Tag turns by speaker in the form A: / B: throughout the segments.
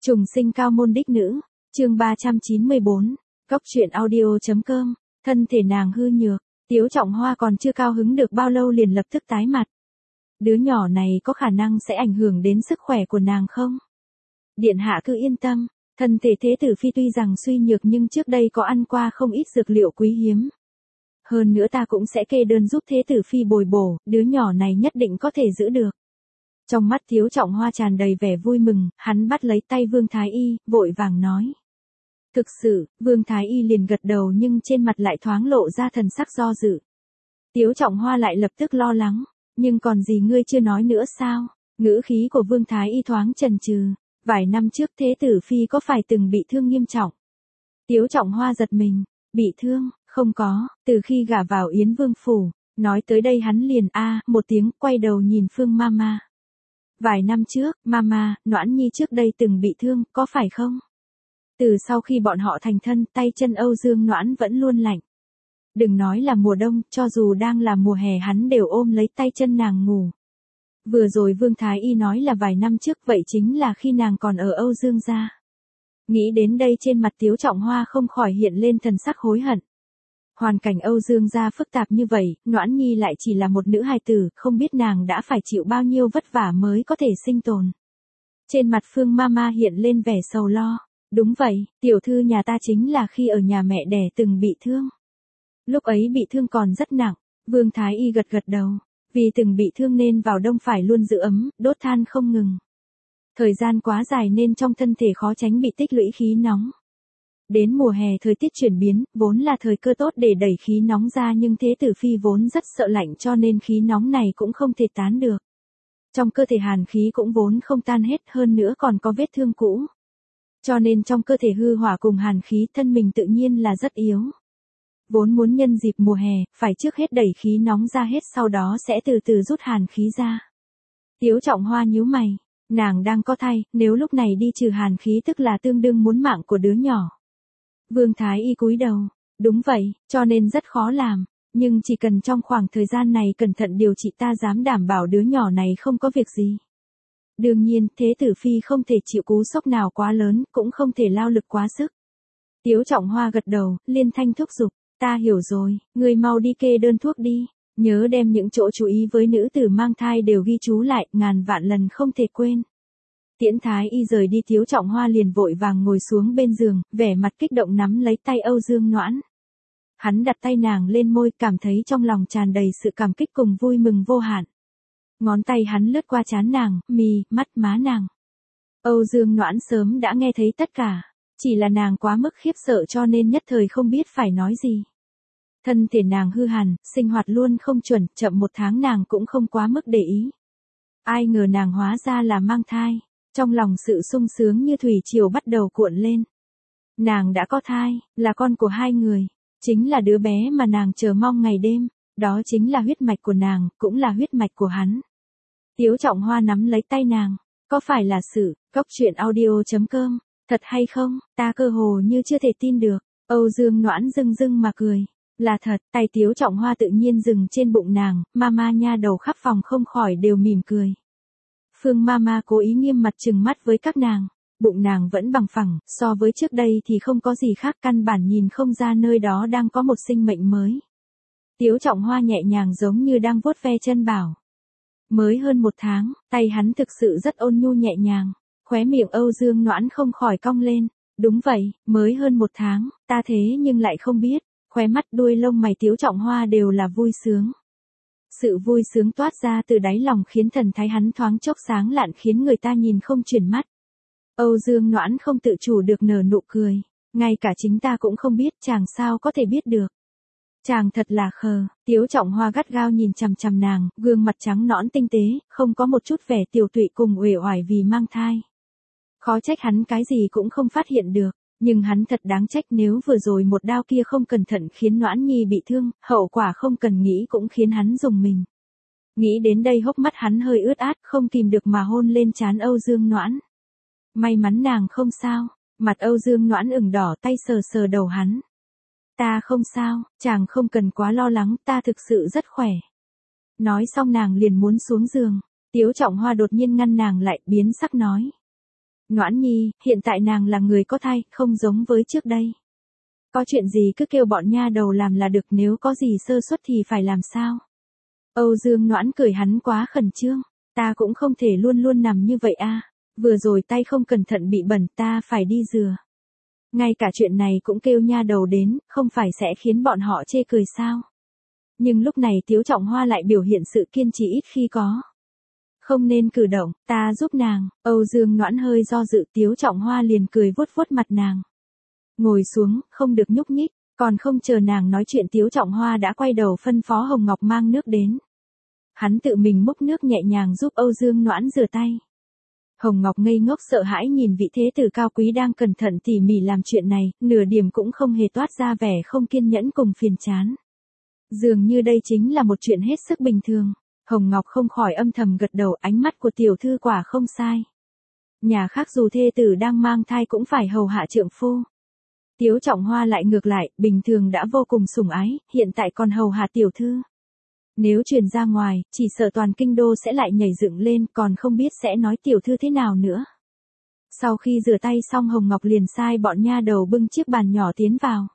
A: Trùng sinh cao môn đích nữ, chương 394, Cóc truyện audio.com, thân thể nàng hư nhược, Tiếu Trọng Hoa còn chưa cao hứng được bao lâu liền lập tức tái mặt. Đứa nhỏ này có khả năng sẽ ảnh hưởng đến sức khỏe của nàng không? Điện hạ cứ yên tâm, thân thể thế tử phi tuy rằng suy nhược nhưng trước đây có ăn qua không ít dược liệu quý hiếm. Hơn nữa ta cũng sẽ kê đơn giúp thế tử phi bồi bổ, đứa nhỏ này nhất định có thể giữ được. Trong mắt Tiếu Trọng Hoa tràn đầy vẻ vui mừng, hắn bắt lấy tay Vương Thái Y, vội vàng nói. Thực sự, Vương Thái Y liền gật đầu nhưng trên mặt lại thoáng lộ ra thần sắc do dự. Tiếu Trọng Hoa lại lập tức lo lắng, nhưng còn gì ngươi chưa nói nữa sao? Ngữ khí của Vương Thái Y thoáng chần chừ, vài năm trước thế tử phi có phải từng bị thương nghiêm trọng? Tiếu Trọng Hoa giật mình, bị thương, không có, từ khi gả vào Yến Vương phủ, nói tới đây hắn liền một tiếng, quay đầu nhìn Phương Mama. Vài năm trước, Mama, Noãn Nhi trước đây từng bị thương, có phải không? Từ sau khi bọn họ thành thân, tay chân Âu Dương Noãn vẫn luôn lạnh. Đừng nói là mùa đông, cho dù đang là mùa hè hắn đều ôm lấy tay chân nàng ngủ. Vừa rồi Vương Thái Y nói là vài năm trước, vậy chính là khi nàng còn ở Âu Dương gia. Nghĩ đến đây trên mặt Tiếu Trọng Hoa không khỏi hiện lên thần sắc hối hận. Hoàn cảnh Âu Dương gia phức tạp như vậy, Noãn Nhi lại chỉ là một nữ hài tử, không biết nàng đã phải chịu bao nhiêu vất vả mới có thể sinh tồn. Trên mặt Phương Mama hiện lên vẻ sầu lo. Đúng vậy, tiểu thư nhà ta chính là khi ở nhà mẹ đẻ từng bị thương. Lúc ấy bị thương còn rất nặng, Vương Thái Y gật gật đầu, vì từng bị thương nên vào đông phải luôn giữ ấm, đốt than không ngừng. Thời gian quá dài nên trong thân thể khó tránh bị tích lũy khí nóng. Đến mùa hè thời tiết chuyển biến, vốn là thời cơ tốt để đẩy khí nóng ra nhưng thế tử phi vốn rất sợ lạnh cho nên khí nóng này cũng không thể tán được. Trong cơ thể hàn khí cũng vốn không tan hết, hơn nữa còn có vết thương cũ. Cho nên trong cơ thể hư hỏa cùng hàn khí thân mình tự nhiên là rất yếu. Vốn muốn nhân dịp mùa hè, phải trước hết đẩy khí nóng ra hết sau đó sẽ từ từ rút hàn khí ra. Tiếu Trọng Hoa nhíu mày, nàng đang có thai, nếu lúc này đi trừ hàn khí tức là tương đương muốn mạng của đứa nhỏ. Vương Thái Y cúi đầu, đúng vậy, cho nên rất khó làm, nhưng chỉ cần trong khoảng thời gian này cẩn thận điều trị ta dám đảm bảo đứa nhỏ này không có việc gì. Đương nhiên, thế tử phi không thể chịu cú sốc nào quá lớn, cũng không thể lao lực quá sức. Tiếu Trọng Hoa gật đầu, liên thanh thúc giục, ta hiểu rồi, ngươi mau đi kê đơn thuốc đi, nhớ đem những chỗ chú ý với nữ tử mang thai đều ghi chú lại, ngàn vạn lần không thể quên. Tiễn Thái Y rời đi Tiếu Trọng Hoa liền vội vàng ngồi xuống bên giường, vẻ mặt kích động nắm lấy tay Âu Dương Noãn. Hắn đặt tay nàng lên môi, cảm thấy trong lòng tràn đầy sự cảm kích cùng vui mừng vô hạn. Ngón tay hắn lướt qua trán nàng, mi, mắt, má nàng. Âu Dương Noãn sớm đã nghe thấy tất cả, chỉ là nàng quá mức khiếp sợ cho nên nhất thời không biết phải nói gì. Thân thể nàng hư hàn, sinh hoạt luôn không chuẩn, chậm 1 tháng nàng cũng không quá mức để ý. Ai ngờ nàng hóa ra là mang thai, trong lòng sự sung sướng như thủy triều bắt đầu cuộn lên. Nàng đã có thai, là con của 2 người, chính là đứa bé mà nàng chờ mong ngày đêm, đó chính là huyết mạch của nàng, cũng là huyết mạch của hắn. Tiếu Trọng Hoa nắm lấy tay nàng, có phải là sự, Cóc truyện audio.com, thật hay không, ta cơ hồ như chưa thể tin được, Âu Dương Noãn rưng rưng mà cười, là thật, tay Tiếu Trọng Hoa tự nhiên dừng trên bụng nàng, Mama nha đầu khắp phòng không khỏi đều mỉm cười. Phương Mama cố ý nghiêm mặt trừng mắt với các nàng, bụng nàng vẫn bằng phẳng, so với trước đây thì không có gì khác, căn bản nhìn không ra nơi đó đang có một sinh mệnh mới. Tiếu Trọng Hoa nhẹ nhàng giống như đang vuốt ve chân bảo. Mới hơn 1 tháng, tay hắn thực sự rất ôn nhu nhẹ nhàng, khóe miệng Âu Dương Noãn không khỏi cong lên, đúng vậy, mới hơn 1 tháng, ta thế nhưng lại không biết, khóe mắt đuôi lông mày Tiếu Trọng Hoa đều là vui sướng. Sự vui sướng toát ra từ đáy lòng khiến thần thái hắn thoáng chốc sáng lạn khiến người ta nhìn không chuyển mắt. Âu Dương Noãn không tự chủ được nở nụ cười, ngay cả chính ta cũng không biết, chàng sao có thể biết được. Chàng thật là khờ, Tiếu Trọng Hoa gắt gao nhìn chằm chằm nàng, gương mặt trắng nõn tinh tế, không có một chút vẻ tiểu tụy cùng uể oải vì mang thai. Khó trách hắn cái gì cũng không phát hiện được, nhưng hắn thật đáng trách nếu vừa rồi một đao kia không cẩn thận khiến Noãn Nhi bị thương, hậu quả không cần nghĩ cũng khiến hắn rùng mình. Nghĩ đến đây hốc mắt hắn hơi ướt át, không kìm được mà hôn lên trán Âu Dương Noãn. May mắn nàng không sao, mặt Âu Dương Noãn ửng đỏ, tay sờ sờ đầu hắn. Ta không sao, chàng không cần quá lo lắng, ta thực sự rất khỏe. Nói xong nàng liền muốn xuống giường, Tiếu Trọng Hoa đột nhiên ngăn nàng lại, biến sắc nói. Noãn Nhi, hiện tại nàng là người có thai, không giống với trước đây. Có chuyện gì cứ kêu bọn nha đầu làm là được, nếu có gì sơ suất thì phải làm sao? Âu Dương Noãn cười hắn quá khẩn trương. Ta cũng không thể luôn luôn nằm như vậy a. Vừa rồi tay không cẩn thận bị bẩn, ta phải đi rửa. Ngay cả chuyện này cũng kêu nha đầu đến, không phải sẽ khiến bọn họ chê cười sao? Nhưng lúc này Tiếu Trọng Hoa lại biểu hiện sự kiên trì ít khi có. Không nên cử động, ta giúp nàng. Âu Dương Noãn hơi do dự, Tiếu Trọng Hoa liền cười vuốt vuốt mặt nàng. Ngồi xuống, không được nhúc nhích. Còn không chờ nàng nói chuyện, Tiếu Trọng Hoa đã quay đầu phân phó Hồng Ngọc mang nước đến. Hắn tự mình múc nước nhẹ nhàng giúp Âu Dương Noãn rửa tay. Hồng Ngọc ngây ngốc sợ hãi nhìn vị thế tử cao quý đang cẩn thận tỉ mỉ làm chuyện này, nửa điểm cũng không hề toát ra vẻ không kiên nhẫn cùng phiền chán. Dường như đây chính là một chuyện hết sức bình thường. Hồng Ngọc không khỏi âm thầm gật đầu, ánh mắt của tiểu thư quả không sai. Nhà khác dù thê tử đang mang thai cũng phải hầu hạ trượng phu. Tiếu Trọng Hoa lại ngược lại, bình thường đã vô cùng sủng ái, hiện tại còn hầu hạ tiểu thư. Nếu truyền ra ngoài, chỉ sợ toàn kinh đô sẽ lại nhảy dựng lên, còn không biết sẽ nói tiểu thư thế nào nữa. Sau khi rửa tay xong, Hồng Ngọc liền sai bọn nha đầu bưng chiếc bàn nhỏ tiến vào.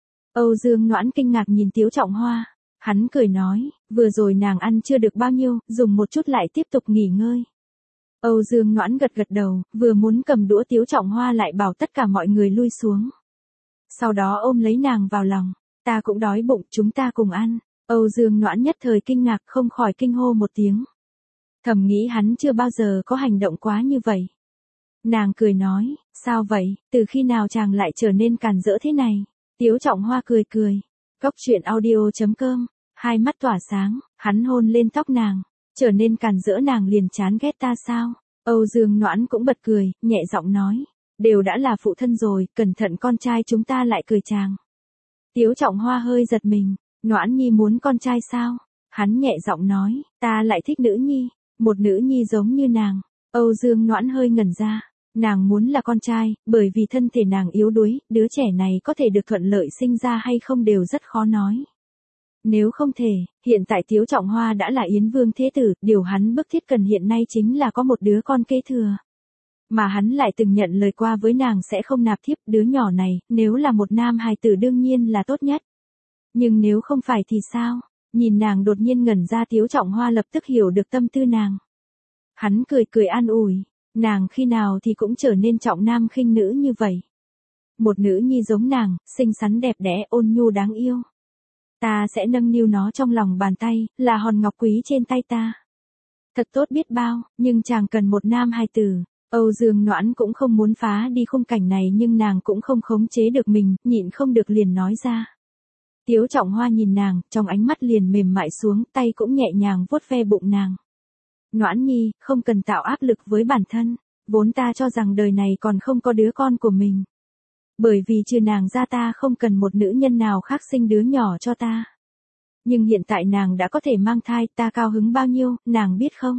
A: Âu Dương Noãn kinh ngạc nhìn Tiếu Trọng Hoa. Hắn cười nói, vừa rồi nàng ăn chưa được bao nhiêu, dùng một chút lại tiếp tục nghỉ ngơi. Âu Dương Noãn gật gật đầu, vừa muốn cầm đũa, Tiếu Trọng Hoa lại bảo tất cả mọi người lui xuống. Sau đó ôm lấy nàng vào lòng, ta cũng đói bụng, chúng ta cùng ăn. Âu Dương Noãn nhất thời kinh ngạc, không khỏi kinh hô một tiếng. Thầm nghĩ hắn chưa bao giờ có hành động quá như vậy. Nàng cười nói, sao vậy, từ khi nào chàng lại trở nên càn rỡ thế này? Tiếu Trọng Hoa cười cười. Cốc truyện audio.com, hai mắt tỏa sáng, hắn hôn lên tóc nàng, trở nên càn rỡ, nàng liền chán ghét ta sao? Âu Dương Noãn cũng bật cười, nhẹ giọng nói, đều đã là phụ thân rồi, cẩn thận con trai chúng ta lại cười chàng. Tiếu Trọng Hoa hơi giật mình, Noãn Nhi muốn con trai sao? Hắn nhẹ giọng nói, ta lại thích nữ nhi, một nữ nhi giống như nàng. Âu Dương Noãn hơi ngẩn ra, nàng muốn là con trai, bởi vì thân thể nàng yếu đuối, đứa trẻ này có thể được thuận lợi sinh ra hay không đều rất khó nói. Nếu không thể, hiện tại Tiếu Trọng Hoa đã là Yến Vương thế tử, điều hắn bức thiết cần hiện nay chính là có một đứa con kế thừa. Mà hắn lại từng nhận lời qua với nàng sẽ không nạp thiếp, đứa nhỏ này, nếu là một nam hài tử đương nhiên là tốt nhất. Nhưng nếu không phải thì sao? Nhìn nàng đột nhiên ngẩn ra, Tiếu Trọng Hoa lập tức hiểu được tâm tư nàng. Hắn cười cười an ủi, nàng khi nào thì cũng trở nên trọng nam khinh nữ như vậy. Một nữ nhi giống nàng, xinh xắn đẹp đẽ, ôn nhu đáng yêu. Ta sẽ nâng niu nó trong lòng bàn tay, là hòn ngọc quý trên tay ta. Thật tốt biết bao, nhưng chàng cần một nam hài tử. Âu Dương Noãn cũng không muốn phá đi khung cảnh này, nhưng nàng cũng không khống chế được mình, nhịn không được liền nói ra. Tiếu Trọng Hoa nhìn nàng, trong ánh mắt liền mềm mại xuống, tay cũng nhẹ nhàng vuốt ve bụng nàng. Noãn Nhi, không cần tạo áp lực với bản thân, vốn ta cho rằng đời này còn không có đứa con của mình. Bởi vì trừ nàng ra ta không cần một nữ nhân nào khác sinh đứa nhỏ cho ta. Nhưng hiện tại nàng đã có thể mang thai, ta cao hứng bao nhiêu, nàng biết không?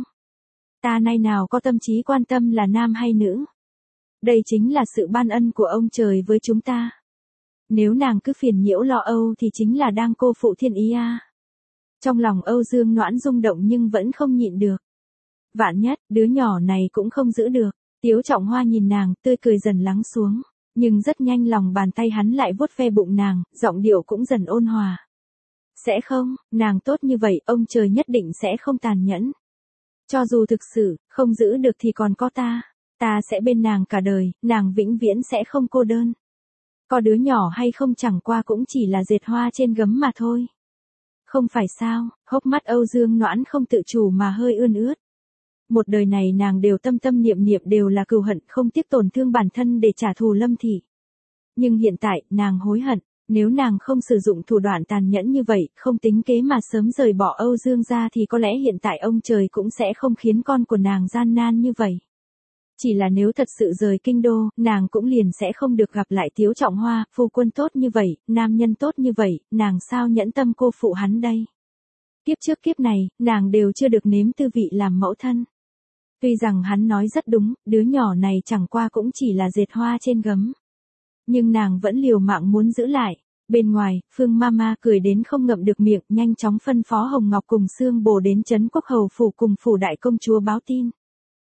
A: Ta nay nào có tâm trí quan tâm là nam hay nữ. Đây chính là sự ban ân của ông trời với chúng ta. Nếu nàng cứ phiền nhiễu lo âu thì chính là đang cô phụ thiên ý a. Trong lòng Âu Dương Noãn rung động nhưng vẫn không nhịn được. Vạn nhất, đứa nhỏ này cũng không giữ được. Tiếu Trọng Hoa nhìn nàng, tươi cười dần lắng xuống. Nhưng rất nhanh lòng bàn tay hắn lại vuốt ve bụng nàng, giọng điệu cũng dần ôn hòa. Sẽ không, nàng tốt như vậy, ông trời nhất định sẽ không tàn nhẫn. Cho dù thực sự, không giữ được thì còn có ta. Ta sẽ bên nàng cả đời, nàng vĩnh viễn sẽ không cô đơn. Có đứa nhỏ hay không chẳng qua cũng chỉ là dệt hoa trên gấm mà thôi. Không phải sao, hốc mắt Âu Dương Noãn không tự chủ mà hơi ươn ướt. Một đời này nàng đều tâm tâm niệm niệm đều là cừu hận, không tiếc tổn thương bản thân để trả thù Lâm Thị. Nhưng hiện tại, nàng hối hận, nếu nàng không sử dụng thủ đoạn tàn nhẫn như vậy, không tính kế mà sớm rời bỏ Âu Dương ra thì có lẽ hiện tại ông trời cũng sẽ không khiến con của nàng gian nan như vậy. Chỉ là nếu thật sự rời kinh đô, nàng cũng liền sẽ không được gặp lại Tiếu Trọng Hoa, phu quân tốt như vậy, nam nhân tốt như vậy, nàng sao nhẫn tâm cô phụ hắn đây. Kiếp trước kiếp này, nàng đều chưa được nếm tư vị làm mẫu thân. Tuy rằng hắn nói rất đúng, đứa nhỏ này chẳng qua cũng chỉ là dệt hoa trên gấm. Nhưng nàng vẫn liều mạng muốn giữ lại. Bên ngoài, Phương Mama cười đến không ngậm được miệng, nhanh chóng phân phó Hồng Ngọc cùng Sương Bồ đến trấn Quốc Hầu phủ cùng phủ đại công chúa báo tin.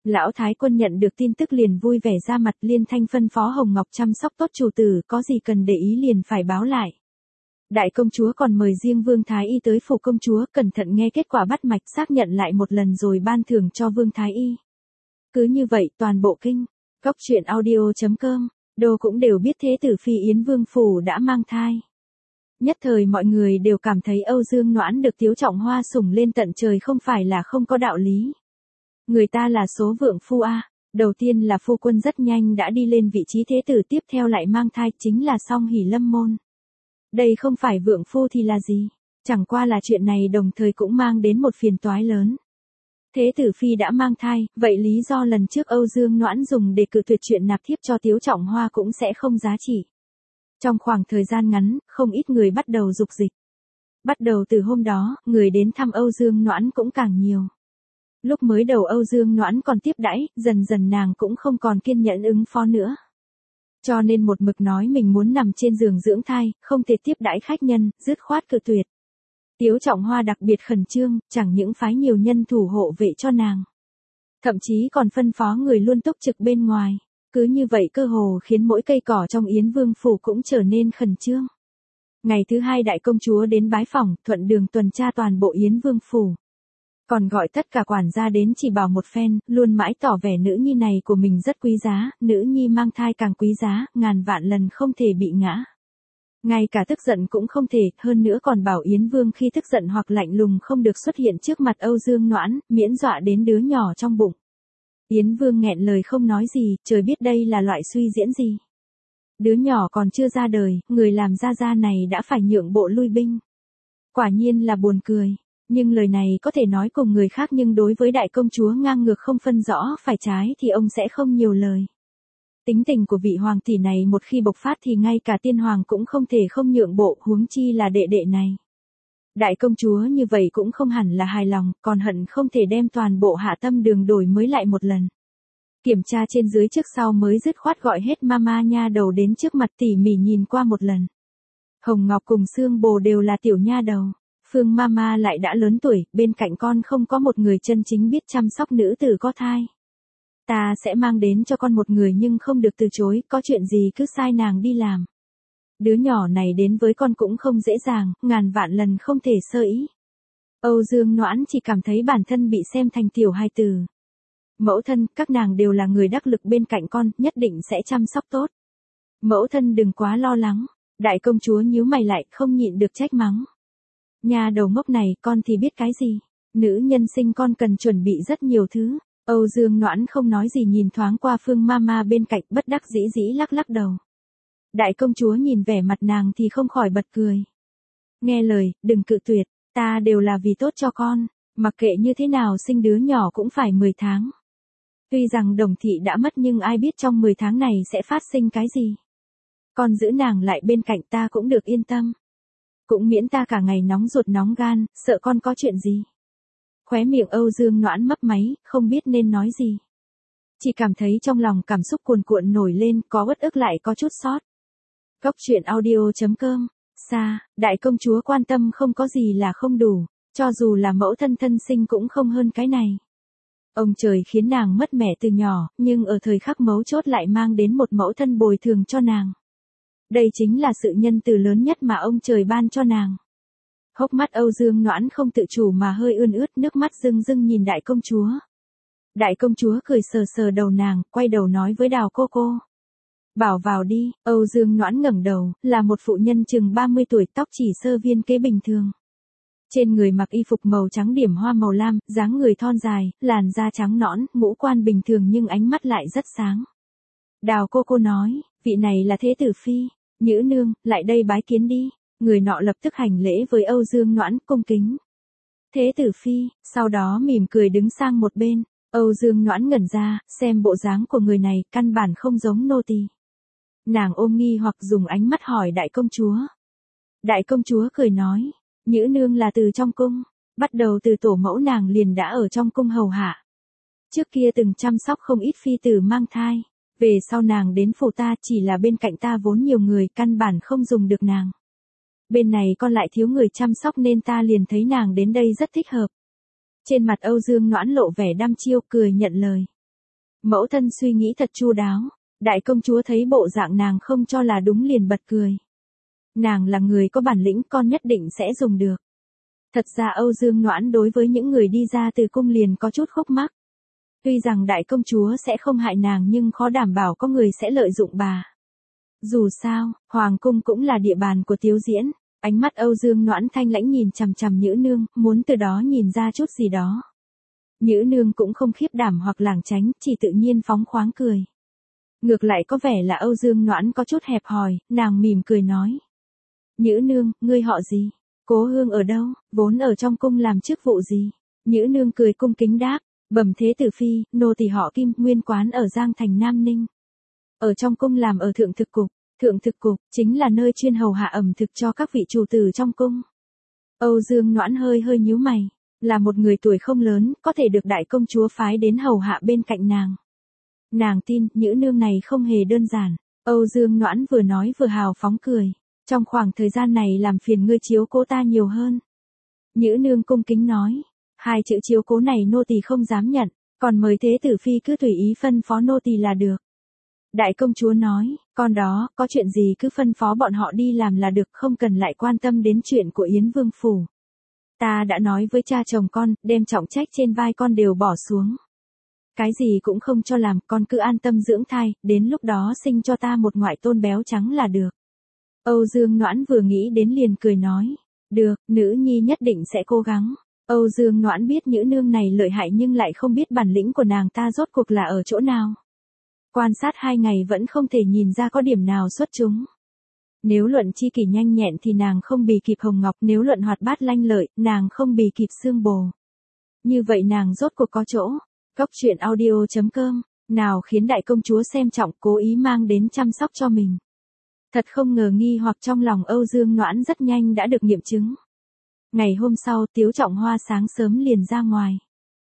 A: Lão Thái Quân nhận được tin tức liền vui vẻ ra mặt, liên thanh phân phó Hồng Ngọc chăm sóc tốt chủ tử, có gì cần để ý liền phải báo lại. Đại công chúa còn mời riêng Vương Thái Y tới phủ công chúa, cẩn thận nghe kết quả bắt mạch, xác nhận lại một lần rồi ban thưởng cho Vương Thái Y. Cứ như vậy toàn bộ kinh, Cốc Truyện Audio.com, đô cũng đều biết thế tử phi Yến Vương phủ đã mang thai. Nhất thời mọi người đều cảm thấy Âu Dương Noãn được Tiếu Trọng Hoa sủng lên tận trời không phải là không có đạo lý. Người ta là số vượng phu a, đầu tiên là phu quân rất nhanh đã đi lên vị trí thế tử, tiếp theo lại mang thai, chính là Song Hỷ Lâm môn. Đây không phải vượng phu thì là gì? Chẳng qua là chuyện này đồng thời cũng mang đến một phiền toái lớn. Thế tử phi đã mang thai, vậy lý do lần trước Âu Dương Noãn dùng để cự tuyệt chuyện nạp thiếp cho Tiếu Trọng Hoa cũng sẽ không giá trị. Trong khoảng thời gian ngắn, không ít người bắt đầu dục dịch. Bắt đầu từ hôm đó, người đến thăm Âu Dương Noãn cũng càng nhiều. Lúc mới đầu Âu Dương Noãn còn tiếp đãi, dần dần nàng cũng không còn kiên nhẫn ứng phó nữa. Cho nên một mực nói mình muốn nằm trên giường dưỡng thai, không thể tiếp đãi khách nhân, dứt khoát cự tuyệt. Tiếu Trọng Hoa đặc biệt khẩn trương, chẳng những phái nhiều nhân thủ hộ vệ cho nàng. Thậm chí còn phân phó người luôn túc trực bên ngoài. Cứ như vậy cơ hồ khiến mỗi cây cỏ trong Yến Vương phủ cũng trở nên khẩn trương. Ngày thứ hai đại công chúa đến bái phỏng, thuận đường tuần tra toàn bộ Yến Vương phủ. Còn gọi tất cả quản gia đến chỉ bảo một phen, luôn mãi tỏ vẻ nữ nhi này của mình rất quý giá, nữ nhi mang thai càng quý giá, ngàn vạn lần không thể bị ngã. Ngay cả tức giận cũng không thể, hơn nữa còn bảo Yến Vương khi tức giận hoặc lạnh lùng không được xuất hiện trước mặt Âu Dương Noãn, miễn dọa đến đứa nhỏ trong bụng. Yến Vương nghẹn lời không nói gì, trời biết đây là loại suy diễn gì. Đứa nhỏ còn chưa ra đời, người làm gia này đã phải nhượng bộ lui binh. Quả nhiên là buồn cười. Nhưng lời này có thể nói cùng người khác, nhưng đối với đại công chúa ngang ngược không phân rõ phải trái thì ông sẽ không nhiều lời. Tính tình của vị hoàng tỷ này một khi bộc phát thì ngay cả tiên hoàng cũng không thể không nhượng bộ, huống chi là đệ đệ này. Đại công chúa như vậy cũng không hẳn là hài lòng, còn hận không thể đem toàn bộ Hạ Tâm Đường đổi mới lại một lần. Kiểm tra trên dưới trước sau mới dứt khoát gọi hết mama nha đầu đến trước mặt tỉ mỉ nhìn qua một lần. Hồng Ngọc cùng Sương Bồ đều là tiểu nha đầu. Phương mama lại đã lớn tuổi, bên cạnh con không có một người chân chính biết chăm sóc nữ tử có thai. Ta sẽ mang đến cho con một người nhưng không được từ chối, có chuyện gì cứ sai nàng đi làm. Đứa nhỏ này đến với con cũng không dễ dàng, ngàn vạn lần không thể sơ ý. Âu Dương Noãn chỉ cảm thấy bản thân bị xem thành tiểu hài tử. Mẫu thân, các nàng đều là người đắc lực bên cạnh con, nhất định sẽ chăm sóc tốt. Mẫu thân đừng quá lo lắng. Đại công chúa nhíu mày lại, không nhịn được trách mắng. Nhà đầu ngốc này, con thì biết cái gì. Nữ nhân sinh con cần chuẩn bị rất nhiều thứ. Âu Dương Noãn không nói gì, nhìn thoáng qua Phương Mama bên cạnh, bất đắc dĩ dĩ lắc lắc đầu. Đại công chúa nhìn vẻ mặt nàng thì không khỏi bật cười. Nghe lời, đừng cự tuyệt, ta đều là vì tốt cho con, mặc kệ như thế nào sinh đứa nhỏ cũng phải 10 tháng. Tuy rằng Đồng thị đã mất nhưng ai biết trong 10 tháng này sẽ phát sinh cái gì. Con giữ nàng lại bên cạnh ta cũng được yên tâm. Cũng miễn ta cả ngày nóng ruột nóng gan, sợ con có chuyện gì. Khóe miệng Âu Dương Noãn mấp máy, không biết nên nói gì. Chỉ cảm thấy trong lòng cảm xúc cuồn cuộn nổi lên, có uất ức lại có chút xót. Cốc Truyện Audio.com. Xa, đại công chúa quan tâm không có gì là không đủ, cho dù là mẫu thân thân sinh cũng không hơn cái này. Ông trời khiến nàng mất mẹ từ nhỏ, nhưng ở thời khắc mấu chốt lại mang đến một mẫu thân bồi thường cho nàng. Đây chính là sự nhân từ lớn nhất mà ông trời ban cho nàng. Hốc mắt Âu Dương Noãn không tự chủ mà hơi ươn ướt, nước mắt rưng rưng nhìn đại công chúa. Đại công chúa cười sờ sờ đầu nàng, quay đầu nói với Đào cô cô. Bảo vào đi. Âu Dương Noãn ngẩng đầu, là một phụ nhân chừng 30 tuổi, tóc chỉ sơ viên kế bình thường. Trên người mặc y phục màu trắng điểm hoa màu lam, dáng người thon dài, làn da trắng nõn, ngũ quan bình thường nhưng ánh mắt lại rất sáng. Đào cô nói, vị này là thế tử phi, Nhữ nương, lại đây bái kiến đi. Người nọ lập tức hành lễ với Âu Dương Noãn, cung kính. Thế tử phi, sau đó mỉm cười đứng sang một bên. Âu Dương Noãn ngẩn ra, xem bộ dáng của người này, căn bản không giống nô tỳ. Nàng ôm nghi hoặc dùng ánh mắt hỏi đại công chúa. Đại công chúa cười nói, Nhữ nương là từ trong cung, bắt đầu từ tổ mẫu nàng liền đã ở trong cung hầu hạ. Trước kia từng chăm sóc không ít phi tử mang thai, về sau nàng đến phủ ta chỉ là bên cạnh ta vốn nhiều người, căn bản không dùng được nàng. Bên này con lại thiếu người chăm sóc nên ta liền thấy nàng đến đây rất thích hợp. Trên mặt Âu Dương Noãn lộ vẻ đăm chiêu, cười nhận lời. Mẫu thân suy nghĩ thật chu đáo, đại công chúa thấy bộ dạng nàng không cho là đúng liền bật cười. Nàng là người có bản lĩnh, con nhất định sẽ dùng được. Thật ra Âu Dương Noãn đối với những người đi ra từ cung liền có chút khúc mắc. Tuy rằng đại công chúa sẽ không hại nàng nhưng khó đảm bảo có người sẽ lợi dụng bà. Dù sao, hoàng cung cũng là địa bàn của Tiếu Diễn. Ánh mắt Âu Dương Noãn thanh lãnh nhìn chằm chằm Nhữ Nương, muốn từ đó nhìn ra chút gì đó. Nhữ Nương cũng không khiếp đảm hoặc lảng tránh, chỉ tự nhiên phóng khoáng cười. Ngược lại có vẻ là Âu Dương Noãn có chút hẹp hòi, nàng mỉm cười nói. Nhữ Nương, ngươi họ gì? Cố Hương ở đâu, vốn ở trong cung làm chức vụ gì? Nhữ Nương cười cung kính đáp, bẩm thế tử phi, nô tỳ họ Kim, nguyên quán ở Giang Thành Nam Ninh. Ở trong cung làm ở thượng thực cục. Thượng thực cục chính là nơi chuyên hầu hạ ẩm thực cho các vị chủ tử trong cung. Âu Dương Noãn hơi nhíu mày, là một người tuổi không lớn, có thể được đại công chúa phái đến hầu hạ bên cạnh nàng. Nàng tin, Nhữ Nương này không hề đơn giản. Âu Dương Noãn vừa nói vừa hào phóng cười. Trong khoảng thời gian này làm phiền ngươi chiếu cố ta nhiều hơn. Nhữ Nương cung kính nói. 2 chữ chiếu cố này nô tỳ không dám nhận, còn mời thế tử phi cứ tùy ý phân phó nô tỳ là được. Đại công chúa nói, con đó, có chuyện gì cứ phân phó bọn họ đi làm là được, không cần lại quan tâm đến chuyện của Yến Vương Phủ. Ta đã nói với cha chồng con, đem trọng trách trên vai con đều bỏ xuống. Cái gì cũng không cho làm, con cứ an tâm dưỡng thai, đến lúc đó sinh cho ta một ngoại tôn béo trắng là được. Âu Dương Noãn vừa nghĩ đến liền cười nói, được, nữ nhi nhất định sẽ cố gắng. Âu Dương Noãn biết Nhữ Nương này lợi hại nhưng lại không biết bản lĩnh của nàng ta rốt cuộc là ở chỗ nào. Quan sát 2 ngày vẫn không thể nhìn ra có điểm nào xuất chúng. Nếu luận chi kỷ nhanh nhẹn thì nàng không bì kịp Hồng Ngọc, nếu luận hoạt bát lanh lợi, nàng không bì kịp Sương Bồ. Như vậy nàng rốt cuộc có chỗ. Cốc truyện audio.com, nào khiến đại công chúa xem trọng cố ý mang đến chăm sóc cho mình. Thật không ngờ nghi hoặc trong lòng Âu Dương Noãn rất nhanh đã được nghiệm chứng. Ngày hôm sau Tiếu Trọng Hoa sáng sớm liền ra ngoài.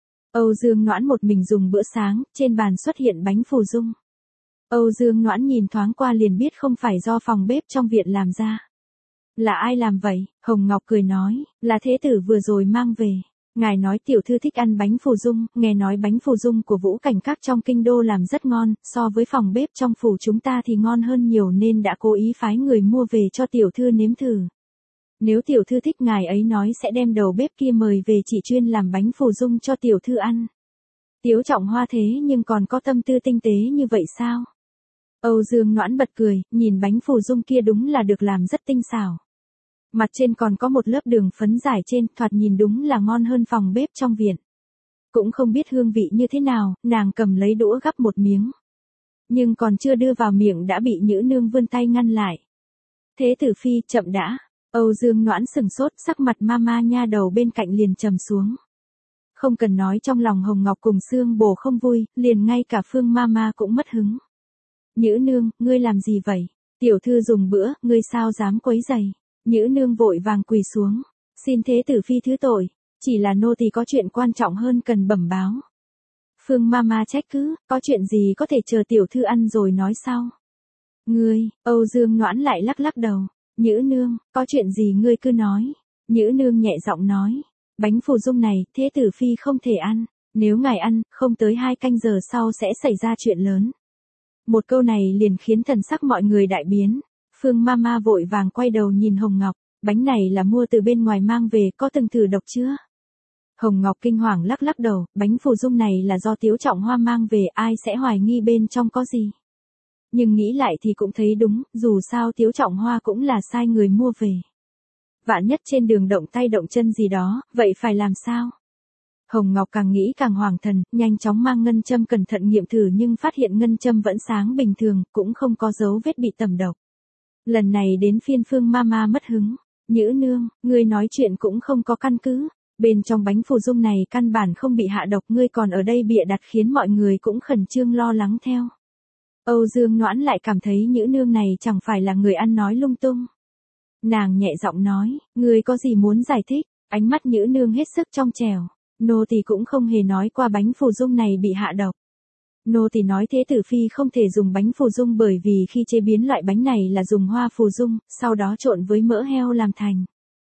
A: Âu Dương Noãn một mình dùng bữa sáng, trên bàn xuất hiện bánh phù dung. Âu Dương Noãn nhìn thoáng qua liền biết không phải do phòng bếp trong viện làm ra. Là ai làm vậy? Hồng Ngọc cười nói, là thế tử vừa rồi mang về. Ngài nói tiểu thư thích ăn bánh phù dung, nghe nói bánh phù dung của Vũ Cảnh Các trong kinh đô làm rất ngon, so với phòng bếp trong phủ chúng ta thì ngon hơn nhiều nên đã cố ý phái người mua về cho tiểu thư nếm thử. Nếu tiểu thư thích ngài ấy nói sẽ đem đầu bếp kia mời về chỉ chuyên làm bánh phù dung cho tiểu thư ăn. Tiếu Trọng Hoa thế nhưng còn có tâm tư tinh tế như vậy sao? Âu Dương Noãn bật cười, nhìn bánh phù dung kia đúng là được làm rất tinh xảo. Mặt trên còn có một lớp đường phấn giải trên, thoạt nhìn đúng là ngon hơn phòng bếp trong viện. Cũng không biết hương vị như thế nào, nàng cầm lấy đũa gắp một miếng. Nhưng còn chưa đưa vào miệng đã bị Nhữ Nương vươn tay ngăn lại. Thế tử phi, chậm đã. Âu Dương Noãn sừng sốt, sắc mặt mama nha đầu bên cạnh liền trầm xuống. Không cần nói trong lòng Hồng Ngọc cùng Sương Bồ không vui, liền ngay cả Phương mama cũng mất hứng. Nhữ Nương, ngươi làm gì vậy? Tiểu thư dùng bữa, ngươi sao dám quấy rầy? Nhữ Nương vội vàng quỳ xuống. Xin thế tử phi thứ tội, chỉ là nô tỳ có chuyện quan trọng hơn cần bẩm báo. Phương mama trách cứ, có chuyện gì có thể chờ tiểu thư ăn rồi nói sau. Ngươi, Âu Dương Noãn lại lắc lắc đầu. Nhữ Nương, có chuyện gì ngươi cứ nói. Nhữ Nương nhẹ giọng nói. Bánh phù dung này, thế tử phi không thể ăn. Nếu ngài ăn, không tới 2 canh giờ sau sẽ xảy ra chuyện lớn. Một câu này liền khiến thần sắc mọi người đại biến. Phương mama vội vàng quay đầu nhìn Hồng Ngọc. Bánh này là mua từ bên ngoài mang về, có từng thử độc chưa? Hồng Ngọc kinh hoàng lắc lắc đầu. Bánh phù dung này là do Tiếu Trọng Hoa mang về, ai sẽ hoài nghi bên trong có gì? Nhưng nghĩ lại thì cũng thấy đúng, dù sao Tiếu Trọng Hoa cũng là sai người mua về. Vạn nhất trên đường động tay động chân gì đó, vậy phải làm sao? Hồng Ngọc càng nghĩ càng hoảng thần, nhanh chóng mang ngân châm cẩn thận nghiệm thử nhưng phát hiện ngân châm vẫn sáng bình thường, cũng không có dấu vết bị tẩm độc. Lần này đến phiên Phương mama mất hứng. Nhữ Nương, ngươi nói chuyện cũng không có căn cứ. Bên trong bánh phù dung này căn bản không bị hạ độc, ngươi còn ở đây bịa đặt khiến mọi người cũng khẩn trương lo lắng theo. Âu Dương Noãn lại cảm thấy Nhữ Nương này chẳng phải là người ăn nói lung tung. Nàng nhẹ giọng nói, ngươi có gì muốn giải thích? Ánh mắt Nhữ Nương hết sức trong trẻo. Nô tỳ cũng không hề nói qua bánh phù dung này bị hạ độc. Nô tỳ nói thế tử phi không thể dùng bánh phù dung bởi vì khi chế biến loại bánh này là dùng hoa phù dung, sau đó trộn với mỡ heo làm thành.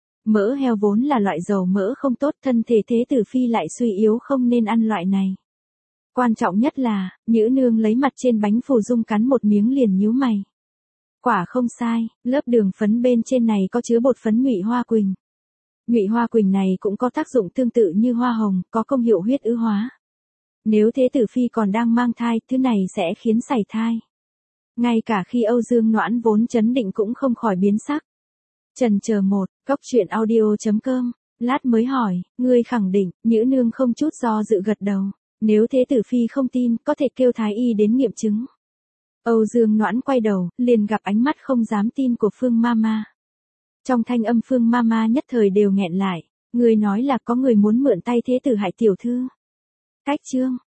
A: Mỡ heo vốn là loại dầu mỡ không tốt, thân thể thế tử phi lại suy yếu không nên ăn loại này. Quan trọng nhất là, Nhữ Nương lấy mặt trên bánh phù dung cắn một miếng liền nhíu mày. Quả không sai, lớp đường phấn bên trên này có chứa bột phấn nhụy hoa quỳnh. Nhụy hoa quỳnh này cũng có tác dụng tương tự như hoa hồng, có công hiệu huyết ứ hóa. Nếu Thế Tử Phi còn đang mang thai, thứ này sẽ khiến sảy thai. Ngay cả khi Âu Dương Noãn vốn chấn định cũng không khỏi biến sắc. Chần chờ một, góc truyện audio.com, lát mới hỏi, ngươi khẳng định, Nhữ Nương không chút do dự gật đầu. Nếu Thế Tử Phi không tin, có thể kêu Thái Y đến nghiệm chứng. Âu Dương Noãn quay đầu, liền gặp ánh mắt không dám tin của Phương Mama. Trong thanh âm Phương Mama nhất thời đều nghẹn lại, người nói là có người muốn mượn tay Thế Tử hại tiểu thư. Cách chương